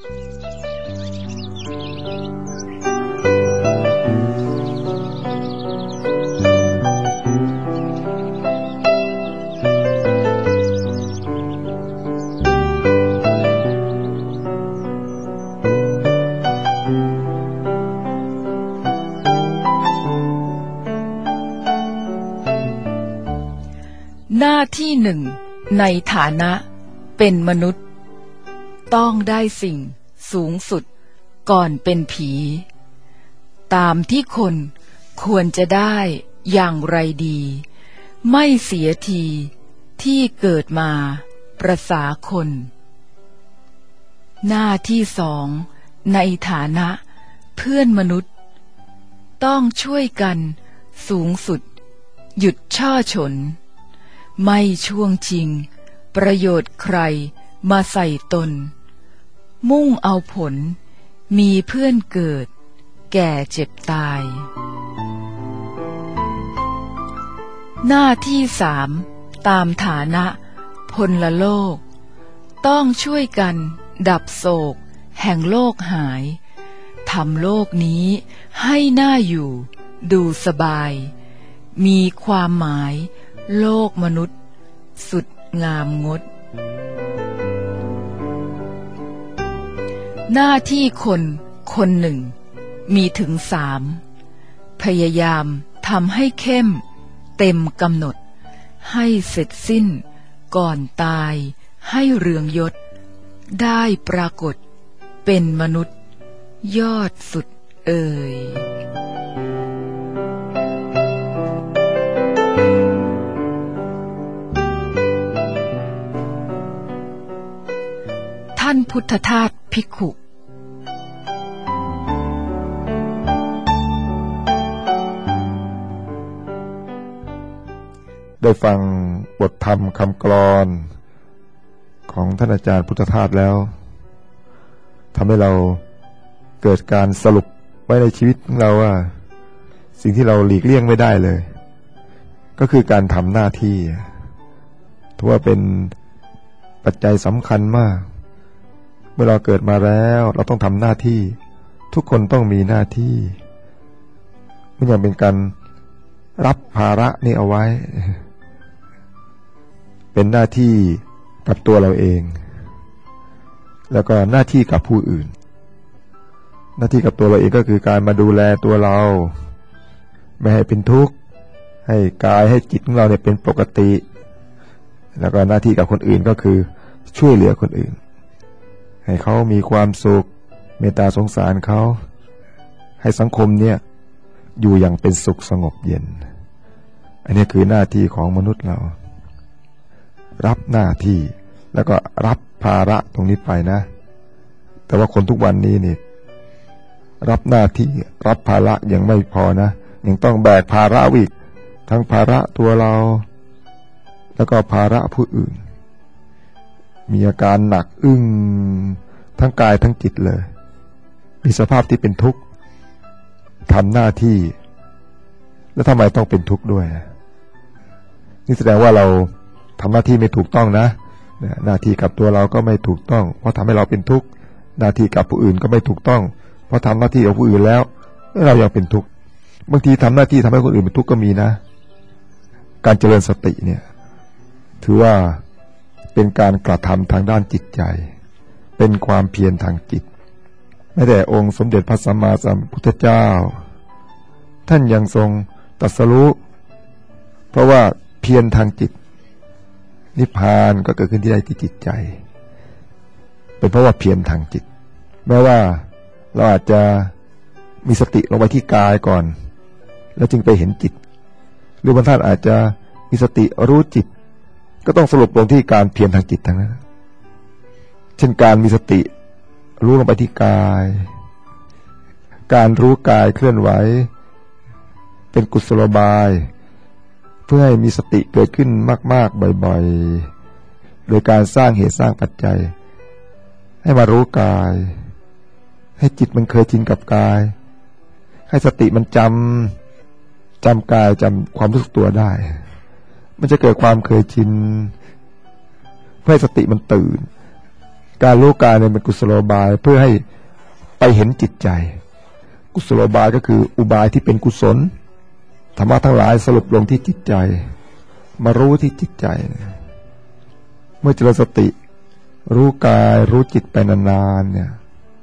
หน้าที่หนึ่งในฐานะเป็นมนุษย์ต้องได้สิ่งสูงสุดก่อนเป็นผีตามที่คนควรจะได้อย่างไรดีไม่เสียทีที่เกิดมาประสาคนหน้าที่สองในฐานะเพื่อนมนุษย์ต้องช่วยกันสูงสุดหยุดช่อฉนไม่ช่วงชิงประโยชน์ใครมาใส่ตนมุ่งเอาผลมีเพื่อนเกิดแก่เจ็บตายหน้าที่สามตามฐานะพลโลกต้องช่วยกันดับโศกแห่งโลกหายทำโลกนี้ให้น่าอยู่ดูสบายมีความหมายโลกมนุษย์สุดงามงดหน้าที่คนคนหนึ่งมีถึง3พยายามทำให้เข้มเต็มกำหนดให้เสร็จสิ้นก่อนตายให้เรืองยศได้ปรากฏเป็นมนุษย์ยอดสุดเอ่ยท่านพุทธทาสภิกขุได้ฟังบทธรรมคำกลอนของท่านอาจารย์พุทธทาสแล้วทำให้เราเกิดการสรุปไว้ในชีวิตของเราว่าสิ่งที่เราหลีกเลี่ยงไม่ได้เลยก็คือการทำหน้าที่ถือว่าเป็นปัจจัยสำคัญมากเมื่อเราเกิดมาแล้วเราต้องทำหน้าที่ทุกคนต้องมีหน้าที่ไม่อย่างเป็นการรับภาระนี้เอาไว้เป็นหน้าที่กับตัวเราเองแล้วก็หน้าที่กับผู้อื่นหน้าที่กับตัวเราเองก็คือการมาดูแลตัวเราไม่ให้เป็นทุกข์ให้กายให้จิตของเราเนี่ยเป็นปกติแล้วก็หน้าที่กับคนอื่นก็คือช่วยเหลือคนอื่นให้เขามีความสุขเมตตาสงสารเขาให้สังคมเนี่ยอยู่อย่างเป็นสุขสงบเย็นอันนี้คือหน้าที่ของมนุษย์เรารับหน้าที่แล้วก็รับภาระตรงนี้ไปนะแต่ว่าคนทุกวันนี้นี่รับหน้าที่รับภาระยังไม่พอนะยังต้องแบกภาระอีกทั้งภาระตัวเราแล้วก็ภาระผู้อื่นมีอาการหนักอึ้งทั้งกายทั้งจิตเลยมีสภาพที่เป็นทุกข์ทำหน้าที่แล้วทำไมต้องเป็นทุกข์ด้วยนี่แสดงว่าเราทำหน้าที่ไม่ถูกต้องนะหน้าที่กับตัวเราก็ไม่ถูกต้องเพราะทำให้เราเป็นทุกข์หน้าที่กับผู้อื่นก็ไม่ถูกต้องเพราะทำหน้าที่กับผู้อื่นแล้วเรายังเป็นทุกข์บางทีทำหน้าที่ทำให้คนอื่นเป็นทุกข์ก็มีนะการเจริญสติเนี่ยถือว่าเป็นการกระทำทางด้านจิตใจเป็นความเพียรทางจิตแม้แต่องค์สมเด็จพระสัมมาสัมพุทธเจ้าท่านยังทรงตรัสรู้เพราะว่าเพียรทางจิตนิพพานก็เกิดขึ้นที่ใดที่จิตใจเป็นเพราะว่าเพียรทางจิตแม้ว่าเราอาจจะมีสติลงไปที่กายก่อนแล้วจึงไปเห็นจิตหรือบางท่านอาจจะมีสติรู้จิตก็ต้องสรุปลงที่การเพียรทางจิตทั้งนั้นเช่นการมีสติรู้ลงไปที่กายการรู้กายเคลื่อนไหวเป็นกุศโลบายเพื่อให้มีสติเกิดขึ้นมากๆบ่อยๆโดยการสร้างเหตุสร้างปัจจัยให้มารู้กายให้จิตมันเคยชินกับกายให้สติมันจำกายจำความรู้สึกตัวได้มันจะเกิดความเคยชินเพื่อให้สติมันตื่นการรู้กายเนี่ยเป็นกุศโลบายเพื่อให้ไปเห็นจิตใจกุศโลบายก็คืออุบายที่เป็นกุศลธรรมะทั้งหลายสรุปลงที่จิตใจมารู้ที่จิตใจเมื่อเจริญสติรู้กายรู้จิตไปนานๆเนี่ย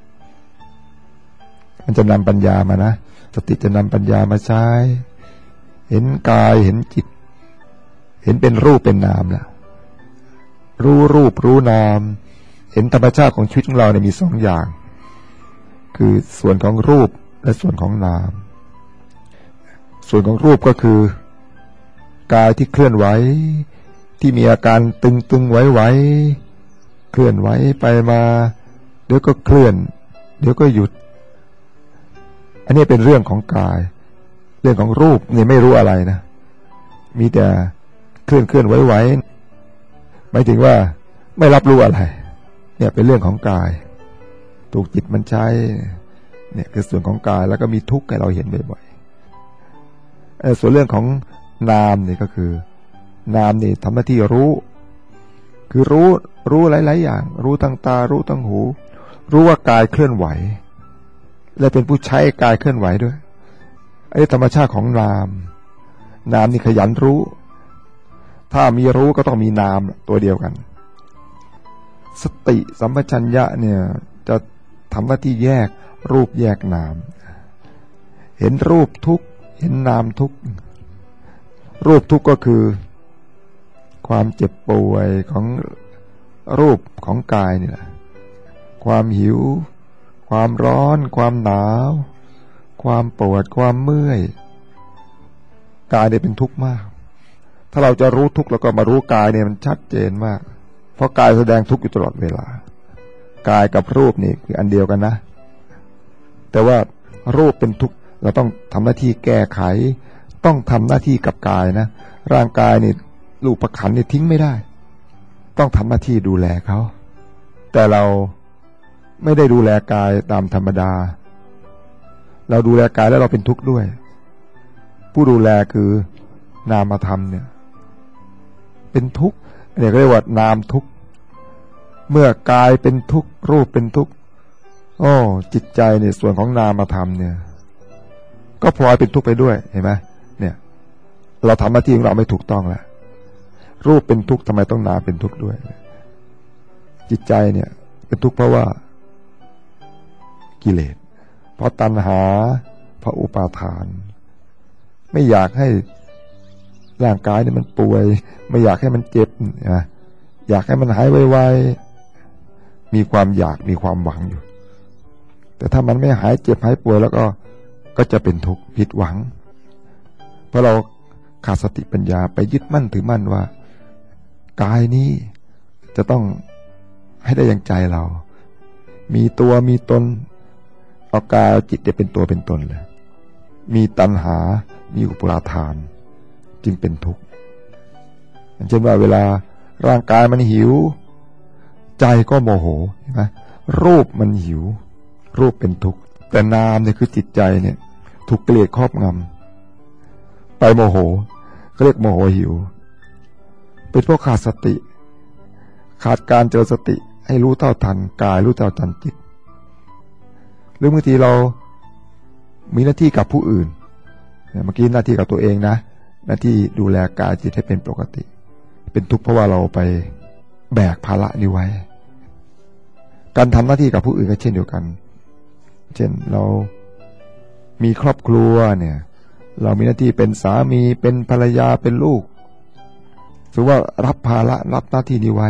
มันจะนำปัญญามานะสติจะนำปัญญามาใช้เห็นกายเห็นจิตเห็นเป็นรูปเป็นนามแล้วรู้รูปรู้นามเห็นธรรมชาติของชีวิตของเราเนี่ยมีสองอย่างคือส่วนของรูปและส่วนของนามส่วนของรูปก็คือกายที่เคลื่อนไหวที่มีอาการตึงๆไหวๆเคลื่อนไหวไปมาเดี๋ยวก็เคลื่อนเดี๋ยวก็หยุดอันนี้เป็นเรื่องของกายเรื่องของรูปเนี่ยไม่รู้อะไรนะมีแต่เคลื่อนไหวหมายถึงว่าไม่รับรู้อะไรเนี่ยเป็นเรื่องของกายถูกจิตมันใช้เนี่ยคือส่วนของกายแล้วก็มีทุกข์ให้เราเห็นบ่อยๆส่วนเรื่องของนามนี่ก็คือนามนี่ทำหน้าที่รู้คือรู้หลายๆอย่างรู้ทางตารู้ทางหูรู้ว่ากายเคลื่อนไหวและเป็นผู้ใช้กายเคลื่อนไหวด้วยไอ้ธรรมชาติของนามนี่ขยันรู้ถ้ามีรู้ก็ต้องมีนามตัวเดียวกันสติสัมปชัญญะเนี่ยจะทำหน้าที่แยกรูปแยกนามเห็นรูปทุกข์เห็นนามทุกข์รูปทุกข์ก็คือความเจ็บป่วยของรูปของกายนี่แหละความหิวความร้อนความหนาวความปวดความเมื่อยกายเนี่ยเป็นทุกข์มากถ้าเราจะรู้ทุกข์แล้วก็มารู้กายเนี่ยมันชัดเจนมากเพราะกายแสดงทุกข์อยู่ตลอดเวลากายกับรูปนี่คืออันเดียวกันนะแต่ว่ารูปเป็นทุกข์เราต้องทำหน้าที่แก้ไขต้องทำหน้าที่กับกายนะร่างกายนี่รูปขันธ์นี่ทิ้งไม่ได้ต้องทำหน้าที่ดูแลเขาแต่เราไม่ได้ดูแลกายตามธรรมดาเราดูแลกายแล้วเราเป็นทุกข์ด้วยผู้ดูแลคือนามธรรมเนี่ยเป็นทุกข์เนี่ยเรียกว่านามทุกข์เมื่อกายเป็นทุกข์รูปเป็นทุกข์จิตใจเนี่ยส่วนของนามธรรมเนี่ยก็พลอยเป็นทุกข์ไปด้วยเห็นไหมเนี่ยเราทำหน้าที่ของเราไม่ถูกต้องแล้วรูปเป็นทุกข์ทำไมต้องนามเป็นทุกข์ด้วยจิตใจเนี่ยเป็นทุกข์เพราะว่ากิเลสเพราะตัณหาเพราะอุปาทานไม่อยากให้ร่างกายเนี่ยมันป่วยไม่อยากให้มันเจ็บนะอยากให้มันหายไวๆมีความอยากมีความหวังอยู่แต่ถ้ามันไม่หายเจ็บหายป่วยแล้วก็จะเป็นทุกข์ผิดหวังเพราะเราขาดสติปัญญาไปยึดมั่นถือมั่นว่ากายนี้จะต้องให้ได้อย่างใจเรามีตัวมีตนเอากายจิตจะเป็นตัวเป็นตนเลยมีตัณหามีอุปาทานจึงเป็นทุกข์อย่างเช่นว่าเวลาร่างกายมันหิวใจก็โมโหใช่ไหมรูปมันหิวรูปเป็นทุกข์แต่นามเนี่ยคือจิตใจเนี่ยถูกกิเลสครอบงำไปโมโหเขาเรียกโมโหหิวเป็นเพราะขาดสติขาดการเจริญสติให้รู้เท่าทันกายรู้เท่าทันจิตหรือบางทีเรามีหน้าที่กับผู้อื่นเมื่อกี้หน้าที่กับตัวเองนะหน้าที่ดูแลกายจิตให้เป็นปกติเป็นทุกข์เพราะว่าเราไปแบกภาระนี้ไว้การทำหน้าที่กับผู้อื่นก็เช่นเดียวกันเช่นเรามีครอบครัวเนี่ยเรามีหน้าที่เป็นสามีเป็นภรรยาเป็นลูกถือว่ารับภาระรับหน้าที่นี้ไว้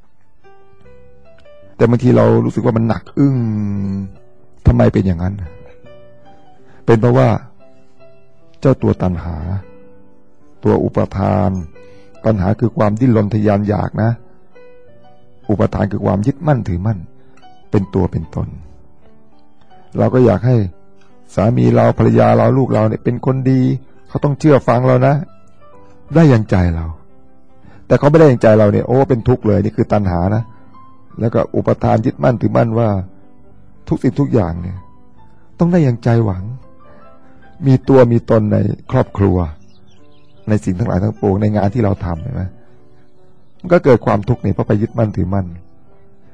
แต่บางทีเรารู้สึกว่ามันหนักทำไมเป็นอย่างนั้นเป็นเพราะว่าเจ้าตัวตัณหาตัวอุปาทานตัณหาคือความดิ้นรนทะยานอยากนะอุปาทานคือความยึดมั่นถือมั่นเป็นตัวเป็นตนเราก็อยากให้สามีเราภรรยาเราลูกเราเนี่ยเป็นคนดีเขาต้องเชื่อฟังเรานะได้อย่างใจเราแต่เขาไม่ได้อย่างใจเราเนี่ยเป็นทุกข์เลยนี่คือตัณหานะแล้วก็อุปาทานยึดมั่นถือมั่นว่าทุกสิ่งทุกอย่างเนี่ยต้องได้อย่างใจหวังมีตัวมีตนในครอบครัวในสิ่งทั้งหลายทั้งปวงในงานที่เราทำใช่ไหมมันก็เกิดความทุกข์เนี่ยเพราะไปยึดมั่นถือมั่น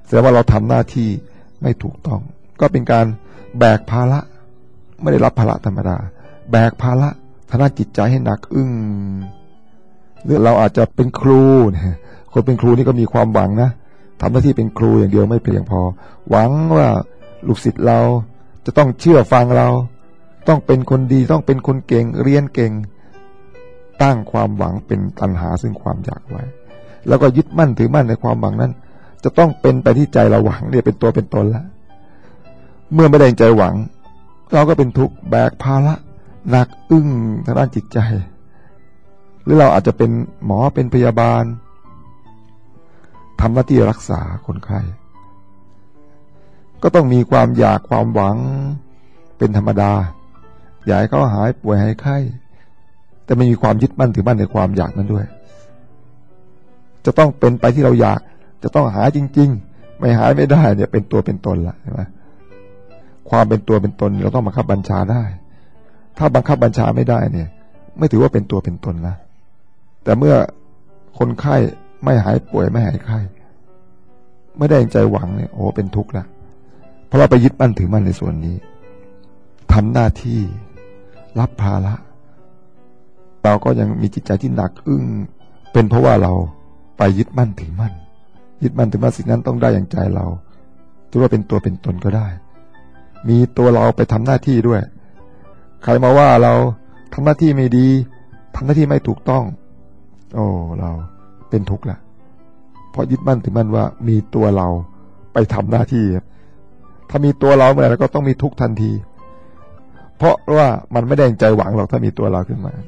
แสดงว่าเราทำหน้าที่ไม่ถูกต้องก็เป็นการแบกภาระไม่ได้รับภาระธรรมดาแบกภาระทางด้านจิตใจให้หนักอึ้งหรือเราอาจจะเป็นครูเนี่ยคนเป็นครูนี่ก็มีความหวังนะทำหน้าที่เป็นครูอย่างเดียวไม่เพียงพอหวังว่าลูกศิษย์เราจะต้องเชื่อฟังเราต้องเป็นคนดีต้องเป็นคนเก่งเรียนเก่งตั้งความหวังเป็นตัณหาซึ่งความอยากไว้แล้วก็ยึดมั่นถือมั่นในความหวังนั้นจะต้องเป็นไปที่ใจเราหวังเนี่ยเป็นตัวเป็นตนแล้วเมื่อไม่ได้ใจหวังเราก็เป็นทุกข์แบกภาระหนักอึ้งทางด้านจิตใจหรือเราอาจจะเป็นหมอเป็นพยาบาลทำหน้าที่รักษาคนไข้ก็ต้องมีความอยากความหวังเป็นธรรมดาอยากให้เขาหายป่วยหายไข้แต่ไม่มีความยึดมั่นถือมั่นในความอยากนั้นด้วยจะต้องเป็นไปที่เราอยากจะต้องหายจริงๆไม่หายไม่ได้เนี่ยเป็นตัวเป็นตนละใช่ไหมความเป็นตัวเป็นตนเราต้องบังคับบัญชาได้ถ้าบังคับบัญชาไม่ได้เนี่ยไม่ถือว่าเป็นตัวเป็นตนนะแต่เมื่อคนไข้ไม่หายป่วยไม่หายไข้ไม่ได้ใจหวังเนี่ยโอ้เป็นทุกข์ละเพราะเราไปยึดมั่นถือมั่นในส่วนนี้ทำหน้าที่รับภาระเราก็ยังมีจิตใจที่หนักอึ้งเป็นเพราะว่าเราไปยึดมั่นถือมั่นยึดมั่นถือมั่นสิ่งนั้นต้องได้อย่างใจเราถือว่าเป็นตัวเป็นตนก็ได้มีตัวเราไปทำหน้าที่ด้วยใครมาว่าเราทำหน้าที่ไม่ดีทำหน้าที่ไม่ถูกต้องโอ้เราเป็นทุกข์ละเพราะยึดมั่นถือมั่นว่ามีตัวเราไปทำหน้าที่ถ้ามีตัวเราเมื่อไหร่ก็ต้องมีทุกข์ทันทีเพราะว่ามันไม่ได้ใจหวังหรอกถ้ามีตัวเราขึ้นมา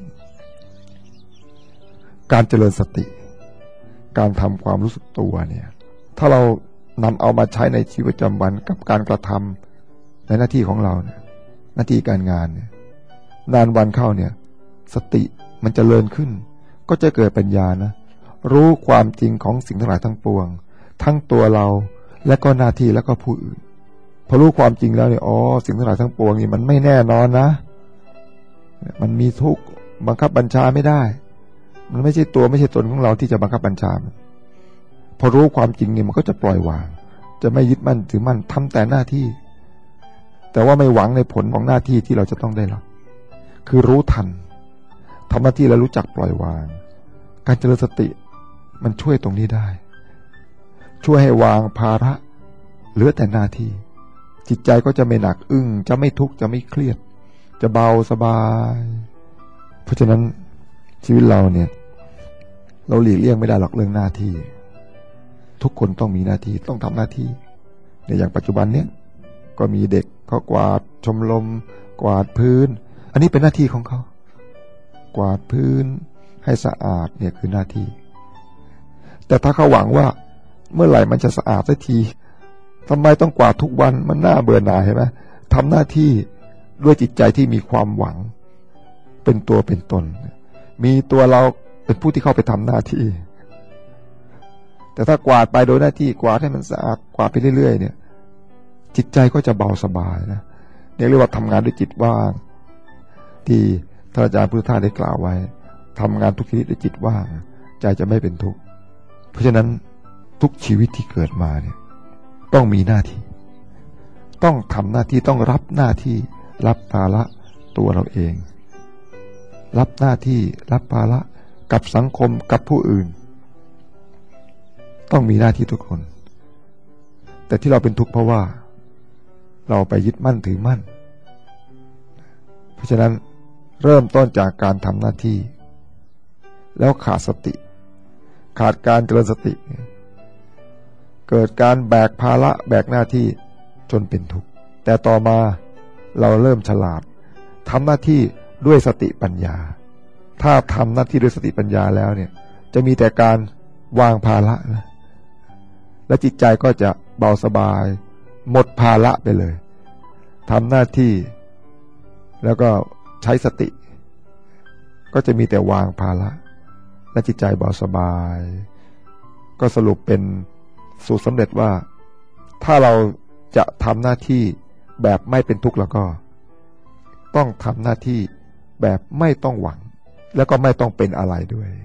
การเจริญสติการทำความรู้สึกตัวเนี่ยถ้าเรานำเอามาใช้ในชีวิตประจำวันกับการกระทำในหน้าที่ของเราเนี่ยหน้าที่การงานเนี่ยนานวันเข้าเนี่ยสติมันจะเจริญขึ้นก็จะเกิดปัญญานะรู้ความจริงของสิ่งทั้งหลายทั้งปวงทั้งตัวเราและก็หน้าที่แล้วก็ผู้อื่นพอรู้ความจริงแล้วเนี่ยอ๋อสิ่งทั้งหลายทั้งปวงนี่มันไม่แน่นอนนะมันมีทุกข์บังคับบัญชาไม่ได้มันไม่ใช่ตัวไม่ใช่ตนของเราที่จะบังคับบัญชาพอรู้ความจริงเนี่ยมันก็จะปล่อยวางจะไม่ยึดมั่นถือมั่นทำแต่หน้าที่แต่ว่าไม่หวังในผลของหน้าที่ที่เราจะต้องได้รับคือรู้ทันทำหน้าที่แล้วรู้จักปล่อยวางการเจริญสติมันช่วยตรงนี้ได้ช่วยให้วางภาระเหลือแต่หน้าที่จิตใจก็จะไม่หนักอึ้งจะไม่ทุกข์จะไม่เครียดจะเบาสบายเพราะฉะนั้นชีวิตเราเนี่ยเราหลีกเลี่ยงไม่ได้หรอกเรื่องหน้าที่ทุกคนต้องมีหน้าที่ต้องทำหน้าที่เนี่ยอย่างปัจจุบันเนี่ยก็มีเด็กเขากวาดชมรมกวาดพื้นอันนี้เป็นหน้าที่ของเขากวาดพื้นให้สะอาดเนี่ยคือหน้าที่แต่ถ้าเขาหวังว่าเมื่อไหร่มันจะสะอาดสักทีทำไมต้องกวาดทุกวันมันน่าเบื่อหน่ายใช่ไหมทำหน้าที่ด้วยจิตใจที่มีความหวังเป็นตัวเป็นตนมีตัวเราเป็นผู้ที่เข้าไปทำหน้าที่แต่ถ้ากวาดไปโดยหน้าที่กวาดให้มันสะอาดกวาดไปเรื่อยๆเนี่ยจิตใจก็จะเบาสบายนะเรียกว่าทำงานด้วยจิตว่างที่ท่านอาจารย์พุทธทาสได้กล่าวไว้ทำงานทุกชนิดด้วยจิตว่างใจจะไม่เป็นทุกข์เพราะฉะนั้นทุกชีวิตที่เกิดมาเนี่ยต้องมีหน้าที่ต้องทำหน้าที่ต้องรับหน้าที่รับภาระตัวเราเองรับหน้าที่รับภาระกับสังคมกับผู้อื่นต้องมีหน้าที่ทุกคนแต่ที่เราเป็นทุกข์เพราะว่าเราไปยึดมั่นถือมั่นเพราะฉะนั้นเริ่มต้นจากการทำหน้าที่แล้วขาดสติขาดการเจริญสติเกิดการแบกภาระแบกหน้าที่จนเป็นทุกข์แต่ต่อมาเราเริ่มฉลาดทำหน้าที่ด้วยสติปัญญาถ้าทำหน้าที่ด้วยสติปัญญาแล้วเนี่ยจะมีแต่การวางภาระนะและจิตใจก็จะเบาสบายหมดภาระไปเลยทำหน้าที่แล้วก็ใช้สติก็จะมีแต่วางภาระและจิตใจเบาสบายก็สรุปเป็นสูตรสำเร็จว่าถ้าเราจะทำหน้าที่แบบไม่เป็นทุกข์แล้วก็ต้องทำหน้าที่แบบไม่ต้องหวังแล้วก็ไม่ต้องเป็นอะไรด้วย